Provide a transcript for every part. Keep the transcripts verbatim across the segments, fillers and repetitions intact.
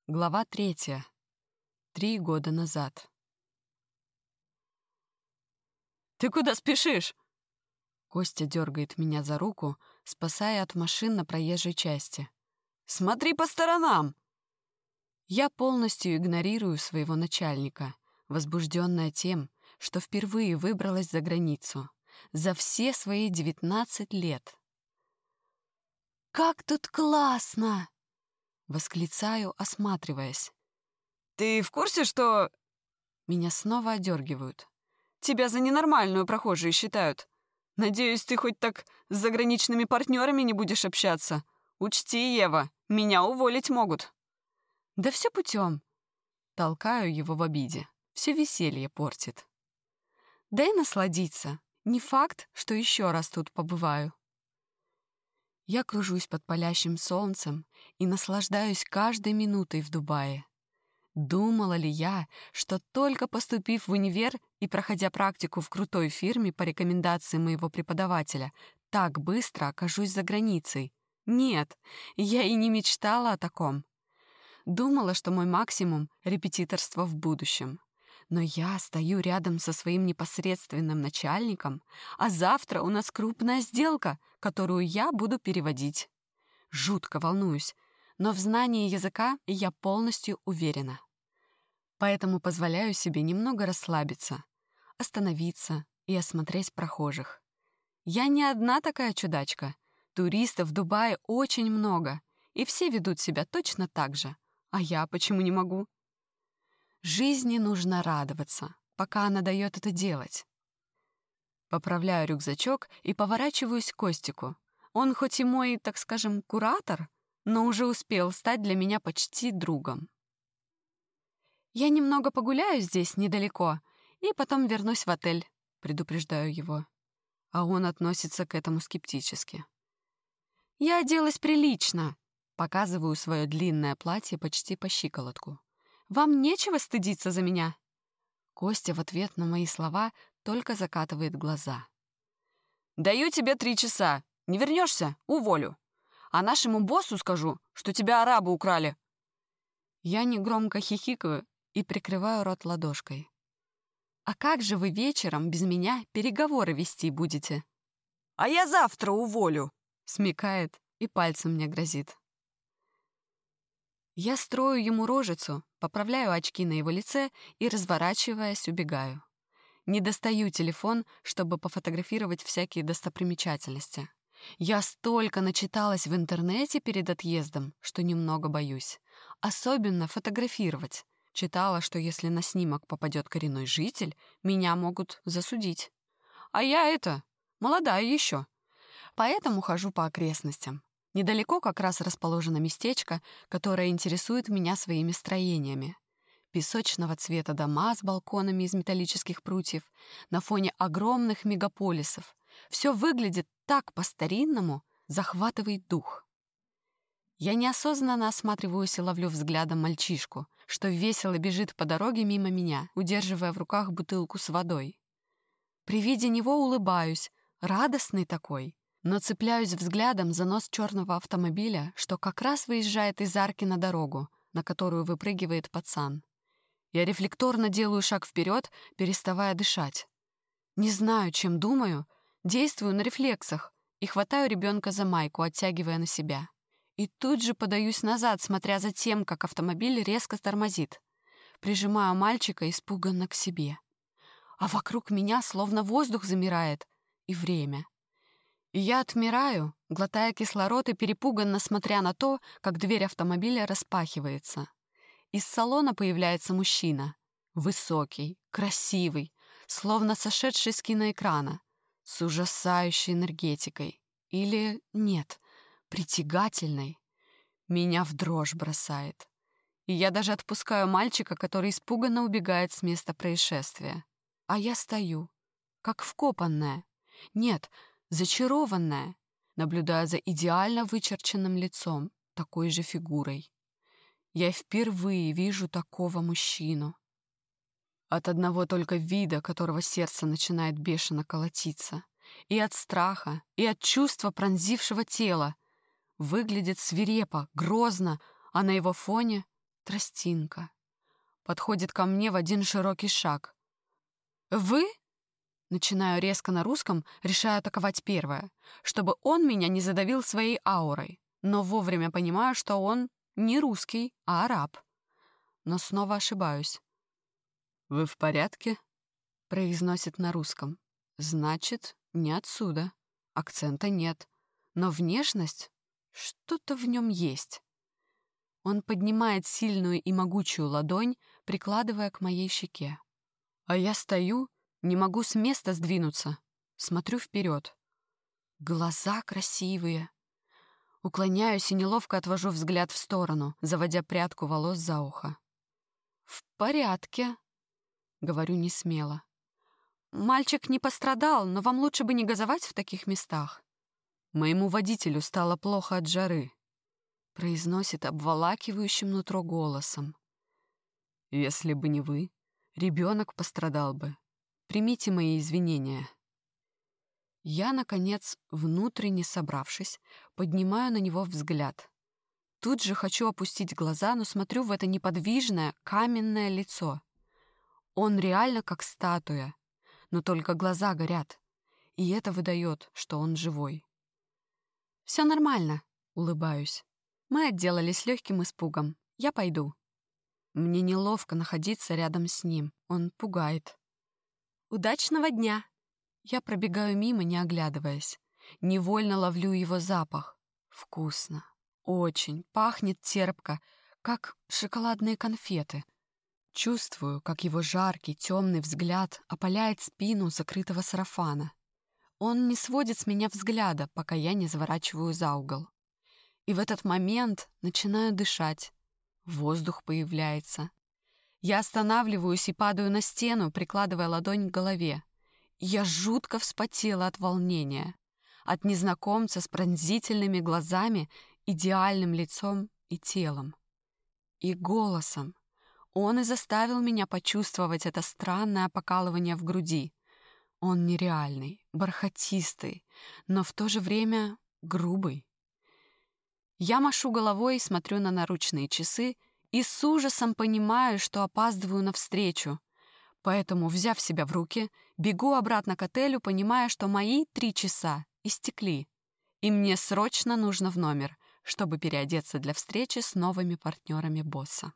Глава третья. Три года назад. «Ты куда спешишь?» Костя дергает меня за руку, спасая от машин на проезжей части. «Смотри по сторонам!» Я полностью игнорирую своего начальника, возбужденная тем, что впервые выбралась за границу. За все свои девятнадцать лет. «Как тут классно!» — восклицаю, осматриваясь. «Ты в курсе, что...» Меня снова одергивают. «Тебя за ненормальную прохожие считают. Надеюсь, ты хоть так с заграничными партнерами не будешь общаться. Учти, Ева, меня уволить могут». «Да все путем». Толкаю его в обиде. Все веселье портит. «Дай насладиться. Не факт, что еще раз тут побываю». Я кружусь под палящим солнцем и наслаждаюсь каждой минутой в Дубае. Думала ли я, что только поступив в универ и проходя практику в крутой фирме по рекомендации моего преподавателя, так быстро окажусь за границей? Нет, я и не мечтала о таком. Думала, что мой максимум — репетиторство в будущем. Но я стою рядом со своим непосредственным начальником, а завтра у нас крупная сделка, которую я буду переводить. Жутко волнуюсь, но в знании языка я полностью уверена. Поэтому позволяю себе немного расслабиться, остановиться и осмотреть прохожих. Я не одна такая чудачка. Туристов в Дубае очень много, и все ведут себя точно так же. А я почему не могу? Жизни нужно радоваться, пока она дает это делать. Поправляю рюкзачок и поворачиваюсь к Костику. Он хоть и мой, так скажем, куратор, но уже успел стать для меня почти другом. «Я немного погуляю здесь недалеко и потом вернусь в отель», — предупреждаю его. А он относится к этому скептически. «Я оделась прилично», — показываю свое длинное платье почти по щиколотку. «Вам нечего стыдиться за меня?» Костя в ответ на мои слова только закатывает глаза. «Даю тебе три часа. Не вернешься — уволю. А нашему боссу скажу, что тебя арабы украли». Я негромко хихикаю и прикрываю рот ладошкой. «А как же вы вечером без меня переговоры вести будете?» «А я завтра уволю», — смекает и пальцем мне грозит. Я строю ему рожицу, поправляю очки на его лице и, разворачиваясь, убегаю. Не достаю телефон, чтобы пофотографировать всякие достопримечательности. Я столько начиталась в интернете перед отъездом, что немного боюсь. Особенно фотографировать. Читала, что если на снимок попадет коренной житель, меня могут засудить. А я это, молодая еще. Поэтому хожу по окрестностям. Недалеко как раз расположено местечко, которое интересует меня своими строениями. Песочного цвета дома с балконами из металлических прутьев на фоне огромных мегаполисов. Все выглядит так по-старинному, захватывает дух. Я неосознанно осматриваюсь и ловлю взглядом мальчишку, что весело бежит по дороге мимо меня, удерживая в руках бутылку с водой. При виде него улыбаюсь, радостный такой, но цепляюсь взглядом за нос черного автомобиля, что как раз выезжает из арки на дорогу, на которую выпрыгивает пацан. Я рефлекторно делаю шаг вперед, переставая дышать. Не знаю, чем думаю, действую на рефлексах и хватаю ребенка за майку, оттягивая на себя. И тут же подаюсь назад, смотря за тем, как автомобиль резко тормозит. Прижимаю мальчика испуганно к себе. А вокруг меня словно воздух замирает и время. И я отмираю, глотая кислород и перепуганно смотря на то, как дверь автомобиля распахивается. Из салона появляется мужчина. Высокий, красивый, словно сошедший с киноэкрана, с ужасающей энергетикой. Или нет, притягательной. Меня в дрожь бросает. И я даже отпускаю мальчика, который испуганно убегает с места происшествия. А я стою, как вкопанная. Нет, зачарованная, наблюдая за идеально вычерченным лицом, такой же фигурой. Я впервые вижу такого мужчину. От одного только вида, которого сердце начинает бешено колотиться. И от страха, и от чувства пронзившего тела. Выглядит свирепо, грозно, а на его фоне тростинка. Подходит ко мне в один широкий шаг. «Вы?» Начинаю резко на русском, решаю атаковать первое, чтобы он меня не задавил своей аурой, но вовремя понимаю, что он не русский, а араб. Но снова ошибаюсь. «Вы в порядке?» — произносит на русском. «Значит, не отсюда. Акцента нет. Но внешность, что-то в нем есть». Он поднимает сильную и могучую ладонь, прикладывая к моей щеке. А я стою, не могу с места сдвинуться. Смотрю вперед. Глаза красивые. Уклоняюсь и неловко отвожу взгляд в сторону, заводя прядку волос за ухо. «В порядке», — говорю несмело. «Мальчик не пострадал, но вам лучше бы не газовать в таких местах». «Моему водителю стало плохо от жары», — произносит обволакивающим нутро голосом. «Если бы не вы, ребенок пострадал бы. Примите мои извинения». Я, наконец, внутренне собравшись, поднимаю на него взгляд. Тут же хочу опустить глаза, но смотрю в это неподвижное, каменное лицо. Он реально как статуя, но только глаза горят, и это выдает, что он живой. «Все нормально», — улыбаюсь. «Мы отделались легким испугом. Я пойду». Мне неловко находиться рядом с ним. Он пугает. «Удачного дня!» Я пробегаю мимо, не оглядываясь. Невольно ловлю его запах. Вкусно. Очень. Пахнет терпко, как шоколадные конфеты. Чувствую, как его жаркий, темный взгляд опаляет спину закрытого сарафана. Он не сводит с меня взгляда, пока я не заворачиваю за угол. И в этот момент начинаю дышать. Воздух появляется. Я останавливаюсь и падаю на стену, прикладывая ладонь к голове. Я жутко вспотела от волнения. От незнакомца с пронзительными глазами, идеальным лицом и телом. И голосом. Он и заставил меня почувствовать это странное покалывание в груди. Он нереальный, бархатистый, но в то же время грубый. Я машу головой и смотрю на наручные часы и с ужасом понимаю, что опаздываю на встречу. Поэтому, взяв себя в руки, бегу обратно к отелю, понимая, что мои три часа истекли, и мне срочно нужно в номер, чтобы переодеться для встречи с новыми партнерами босса.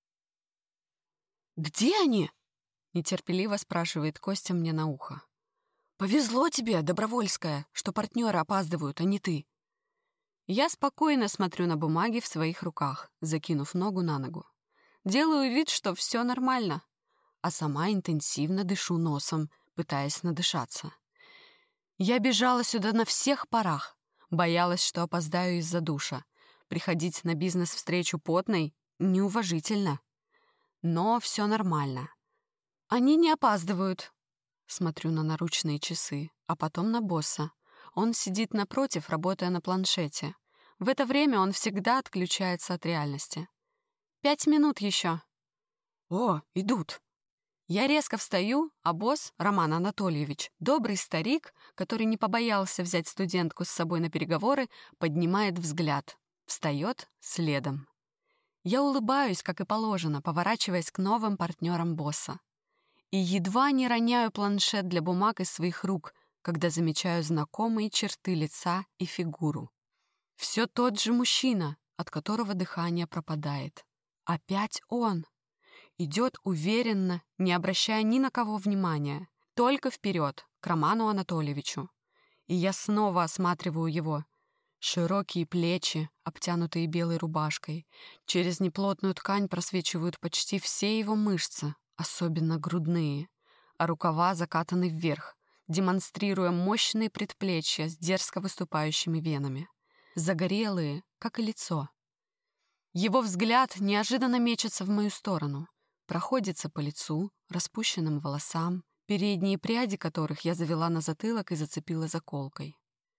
«Где они?» — нетерпеливо спрашивает Костя мне на ухо. «Повезло тебе, Добровольская, что партнеры опаздывают, а не ты». Я спокойно смотрю на бумаги в своих руках, закинув ногу на ногу. Делаю вид, что все нормально, а сама интенсивно дышу носом, пытаясь надышаться. Я бежала сюда на всех парах, боялась, что опоздаю из-за душа. Приходить на бизнес-встречу потной неуважительно. Но все нормально. Они не опаздывают. Смотрю на наручные часы, а потом на босса. Он сидит напротив, работая на планшете. В это время он всегда отключается от реальности. «Пять минут еще». «О, идут». Я резко встаю, а босс, Роман Анатольевич, добрый старик, который не побоялся взять студентку с собой на переговоры, поднимает взгляд, встает следом. Я улыбаюсь, как и положено, поворачиваясь к новым партнерам босса. И едва не роняю планшет для бумаг из своих рук, когда замечаю знакомые черты лица и фигуру. Все тот же мужчина, от которого дыхание пропадает. Опять он. Идет уверенно, не обращая ни на кого внимания. Только вперед, к Роману Анатольевичу. И я снова осматриваю его. Широкие плечи, обтянутые белой рубашкой. Через неплотную ткань просвечивают почти все его мышцы, особенно грудные. А рукава закатаны вверх, демонстрируя мощные предплечья с дерзко выступающими венами. Загорелые, как и лицо. Его взгляд неожиданно мечется в мою сторону. Проходится по лицу, распущенным волосам, передние пряди которых я завела на затылок и зацепила заколкой.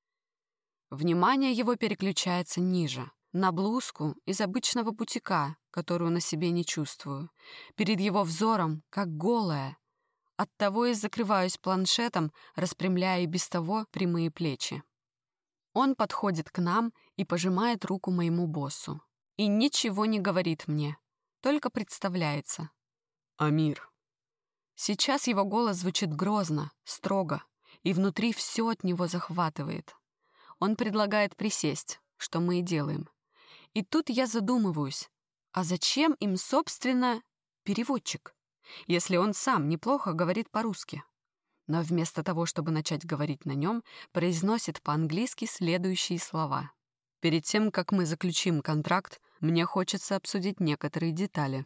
Внимание его переключается ниже, на блузку из обычного бутика, которую на себе не чувствую. Перед его взором, как голая. Оттого и закрываюсь планшетом, распрямляя и без того прямые плечи. Он подходит к нам и пожимает руку моему боссу. И ничего не говорит мне. только представляется. «Амир». Сейчас его голос звучит грозно, строго, и внутри все от него захватывает. Он предлагает присесть, что мы и делаем. И тут я задумываюсь, а зачем им, собственно, переводчик, если он сам неплохо говорит по-русски? Но вместо того, чтобы начать говорить на нем, произносит по-английски следующие слова. «Перед тем, как мы заключим контракт, мне хочется обсудить некоторые детали».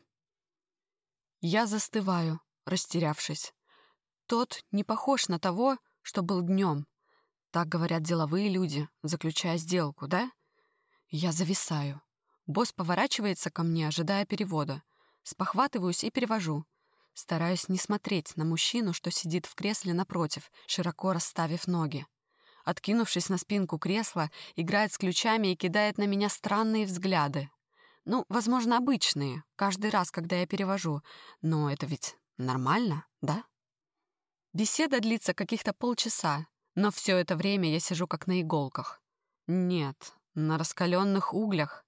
Я застываю, растерявшись. Тот не похож на того, что был днем. Так говорят деловые люди, заключая сделку, да? Я зависаю. Босс поворачивается ко мне, ожидая перевода. Спохватываюсь и перевожу. Стараюсь не смотреть на мужчину, что сидит в кресле напротив, широко расставив ноги. Откинувшись на спинку кресла, играет с ключами и кидает на меня странные взгляды. Ну, возможно, обычные, каждый раз, когда я перевожу. Но это ведь нормально, да? Беседа длится каких-то полчаса, но все это время я сижу как на иголках. Нет, на раскаленных углях.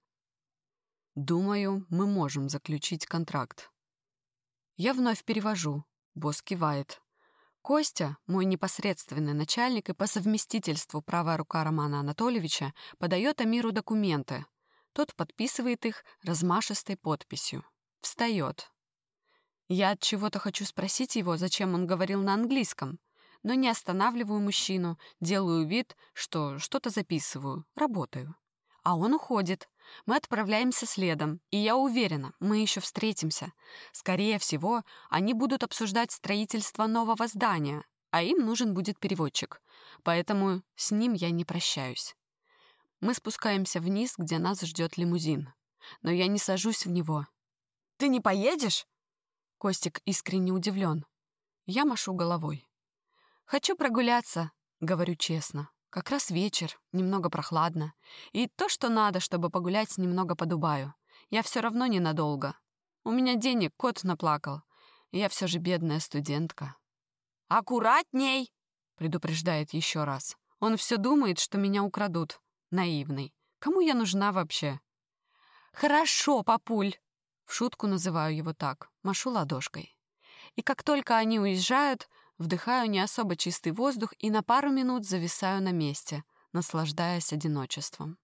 Думаю, мы можем заключить контракт. Я вновь перевожу. Босс кивает. Костя, мой непосредственный начальник и по совместительству правая рука Романа Анатольевича, подает Амиру документы. Тот подписывает их размашистой подписью. Встает. Я от чего-то хочу спросить его, зачем он говорил на английском, но не останавливаю мужчину, делаю вид, что что-то записываю, работаю. А он уходит. Мы отправляемся следом, и я уверена, мы еще встретимся. Скорее всего, они будут обсуждать строительство нового здания, а им нужен будет переводчик. Поэтому с ним я не прощаюсь. Мы спускаемся вниз, где нас ждет лимузин. Но я не сажусь в него. «Ты не поедешь?» Костик искренне удивлен. Я машу головой. «Хочу прогуляться», — говорю честно. Как раз вечер, немного прохладно. И то, что надо, чтобы погулять немного по Дубаю. Я все равно ненадолго. У меня денег кот наплакал. Я все же бедная студентка. «Аккуратней!» — предупреждает еще раз. Он все думает, что меня украдут. Наивный. Кому я нужна вообще? «Хорошо, папуль!» В шутку называю его так, машу ладошкой. И как только они уезжают, вдыхаю не особо чистый воздух и на пару минут зависаю на месте, наслаждаясь одиночеством.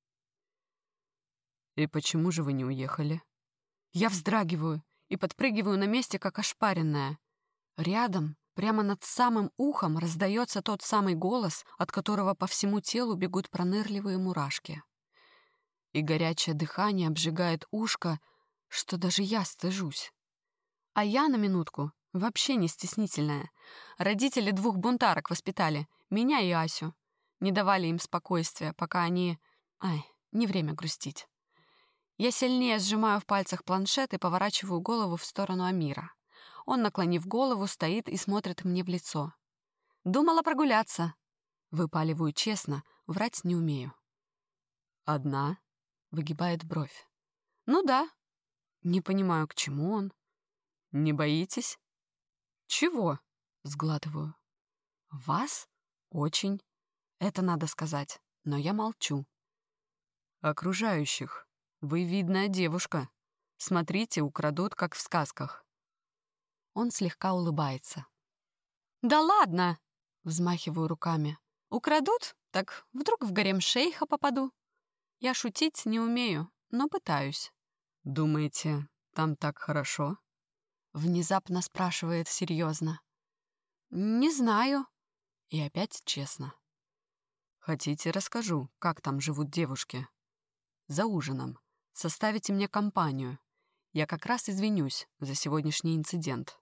«И почему же вы не уехали?» Я вздрагиваю и подпрыгиваю на месте, как ошпаренная. Рядом, прямо над самым ухом, раздается тот самый голос, от которого по всему телу бегут пронырливые мурашки. И горячее дыхание обжигает ушко, что даже я стыжусь. А я на минутку вообще не стеснительная. Родители двух бунтарок воспитали, меня и Асю. Не давали им спокойствия, пока они... Ай, не время грустить. Я сильнее сжимаю в пальцах планшет и поворачиваю голову в сторону Амира. Он, наклонив голову, стоит и смотрит мне в лицо. «Думала прогуляться». Выпаливаю честно, врать не умею. «Одна?» — выгибает бровь. «Ну да». Не понимаю, к чему он. «Не боитесь?» «Чего?» — сглатываю. «Вас? Очень. Это надо сказать, но я молчу». «Окружающих. Вы видная девушка. Смотрите, украдут, как в сказках». Он слегка улыбается. «Да ладно!» — взмахиваю руками. «Украдут? Так вдруг в гарем шейха попаду?» Я шутить не умею, но пытаюсь. «Думаете, там так хорошо?» Внезапно спрашивает серьезно. «Не знаю». И опять честно. «Хотите, расскажу, как там живут девушки? За ужином. Составите мне компанию. Я как раз извинюсь за сегодняшний инцидент».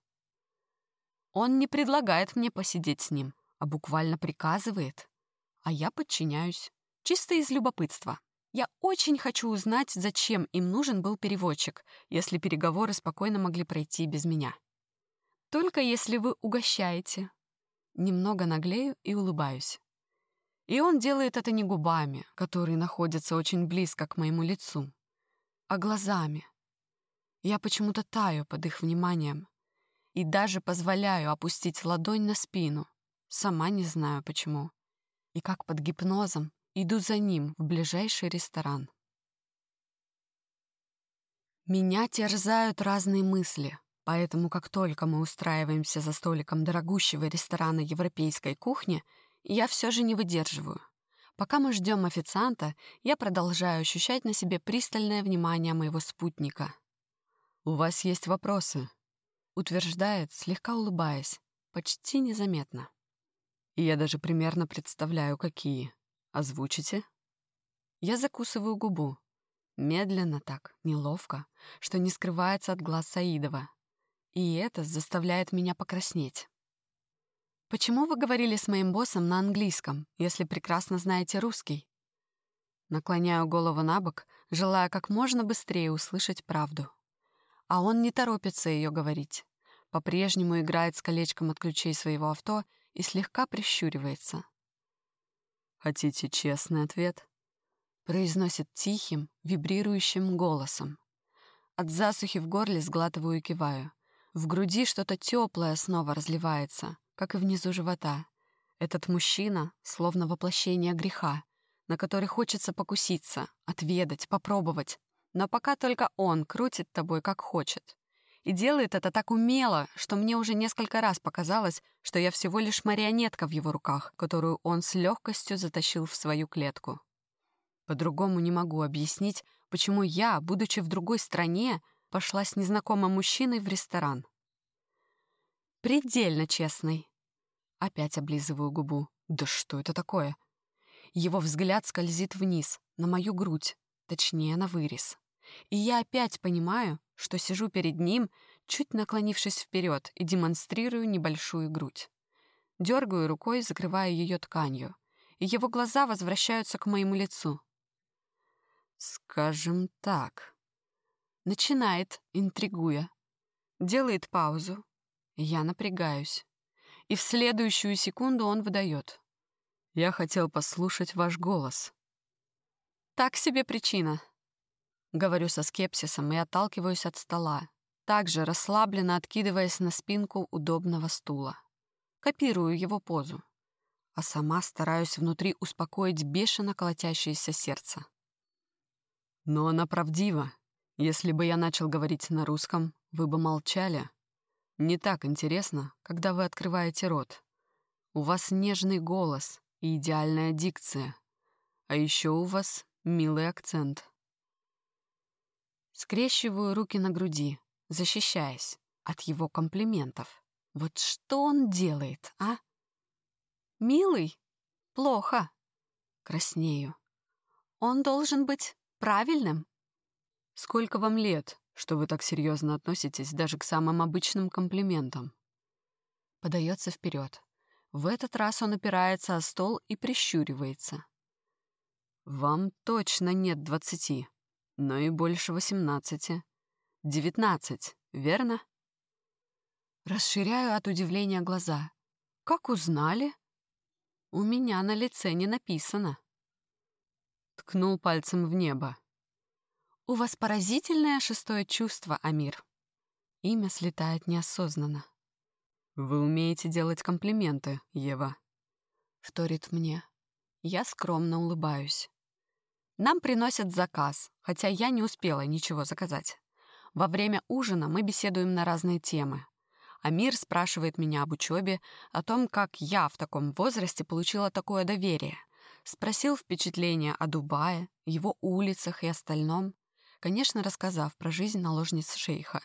Он не предлагает мне посидеть с ним, а буквально приказывает. А я подчиняюсь. Чисто из любопытства. Я очень хочу узнать, зачем им нужен был переводчик, если переговоры спокойно могли пройти без меня. Только если вы угощаете. Немного наглею и улыбаюсь. И он делает это не губами, которые находятся очень близко к моему лицу, а глазами. Я почему-то таю под их вниманием и даже позволяю опустить ладонь на спину. Сама не знаю почему. И как под гипнозом иду за ним в ближайший ресторан. Меня терзают разные мысли, поэтому как только мы устраиваемся за столиком дорогущего ресторана европейской кухни, я все же не выдерживаю. Пока мы ждем официанта, я продолжаю ощущать на себе пристальное внимание моего спутника. «У вас есть вопросы?» — утверждает, слегка улыбаясь, почти незаметно. «И я даже примерно представляю, какие. Озвучите?» Я закусываю губу. Медленно так, неловко, что не скрывается от глаз Саидова. И это заставляет меня покраснеть. «Почему вы говорили с моим боссом на английском, если прекрасно знаете русский?» Наклоняю голову на бок, желая как можно быстрее услышать правду. А он не торопится ее говорить. По-прежнему играет с колечком от ключей своего авто и слегка прищуривается. «Хотите честный ответ?» Произносит тихим, вибрирующим голосом. От засухи в горле сглатываю и киваю. В груди что-то теплое снова разливается, как и внизу живота. Этот мужчина словно воплощение греха, на который хочется покуситься, отведать, попробовать. Но пока только он крутит тобой как хочет. И делает это так умело, что мне уже несколько раз показалось, что я всего лишь марионетка в его руках, которую он с легкостью затащил в свою клетку. По-другому не могу объяснить, почему я, будучи в другой стране, пошла с незнакомым мужчиной в ресторан. Предельно честный. Опять облизываю губу. Да что это такое? Его взгляд скользит вниз, на мою грудь, точнее, на вырез. И я опять понимаю, что сижу перед ним, чуть наклонившись вперед, и демонстрирую небольшую грудь. Дергаю рукой, закрывая ее тканью, и его глаза возвращаются к моему лицу. «Скажем так», начинает, интригуя. Делает паузу. Я напрягаюсь. И в следующую секунду он выдает. «Я хотел послушать ваш голос». «Так себе причина». Говорю со скепсисом и отталкиваюсь от стола, также расслабленно откидываясь на спинку удобного стула. Копирую его позу, а сама стараюсь внутри успокоить бешено колотящееся сердце. «Но она правдива. Если бы я начал говорить на русском, вы бы молчали. Не так интересно, когда вы открываете рот. У вас нежный голос и идеальная дикция. А еще у вас милый акцент». Скрещиваю руки на груди, защищаясь от его комплиментов. Вот что он делает, а? Милый? Плохо. Краснею. Он должен быть правильным. «Сколько вам лет, что вы так серьезно относитесь даже к самым обычным комплиментам?» Подается вперед. В этот раз он опирается о стол и прищуривается. «Вам точно нет двадцати, но и больше восемнадцати. Девятнадцать, верно?» Расширяю от удивления глаза. «Как узнали?» «У меня на лице не написано». Ткнул пальцем в небо. «У вас поразительное шестое чувство, Амир». Имя слетает неосознанно. «Вы умеете делать комплименты, Ева», — вторит мне. Я скромно улыбаюсь. Нам приносят заказ, хотя я не успела ничего заказать. Во время ужина мы беседуем на разные темы. Амир спрашивает меня об учебе, о том, как я в таком возрасте получила такое доверие. Спросил впечатления о Дубае, его улицах и остальном, конечно, рассказав про жизнь наложниц шейха.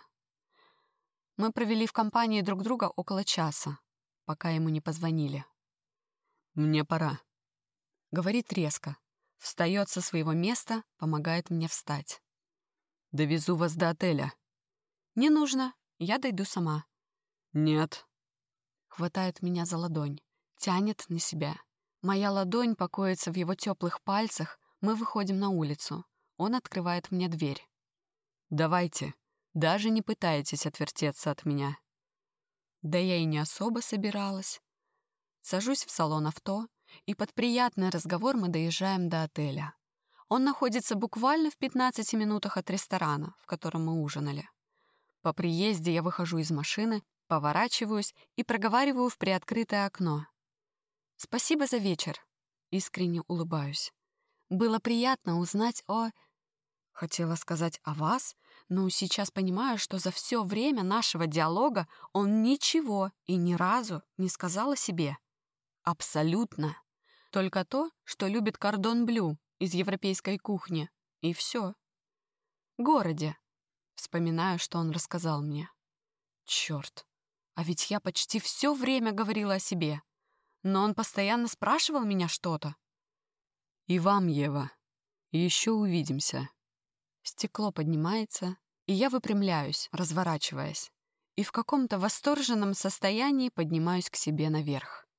Мы провели в компании друг друга около часа, пока ему не позвонили. «Мне пора», — говорит резко. Встает со своего места, помогает мне встать. «Довезу вас до отеля». «Не нужно, я дойду сама». «Нет». Хватает меня за ладонь, тянет на себя. Моя ладонь покоится в его теплых пальцах, мы выходим на улицу. Он открывает мне дверь. «Давайте, даже не пытайтесь отвертеться от меня». Да я и не особо собиралась. Сажусь в салон авто, и под приятный разговор мы доезжаем до отеля. Он находится буквально в пятнадцати минутах от ресторана, в котором мы ужинали. По приезде я выхожу из машины, поворачиваюсь и проговариваю в приоткрытое окно. «Спасибо за вечер», — искренне улыбаюсь. «Было приятно узнать о...» Хотела сказать «о вас», Ну, сейчас понимаю, что за все время нашего диалога он ничего и ни разу не сказал о себе. Абсолютно. Только то, что любит кордон блю из европейской кухни. И все. Городе. Вспоминаю, что он рассказал мне. Черт. А ведь я почти все время говорила о себе. Но он постоянно спрашивал меня что-то. И вам, Ева. Еще увидимся. Стекло поднимается, и я выпрямляюсь, разворачиваясь, и в каком-то восторженном состоянии поднимаюсь к себе наверх.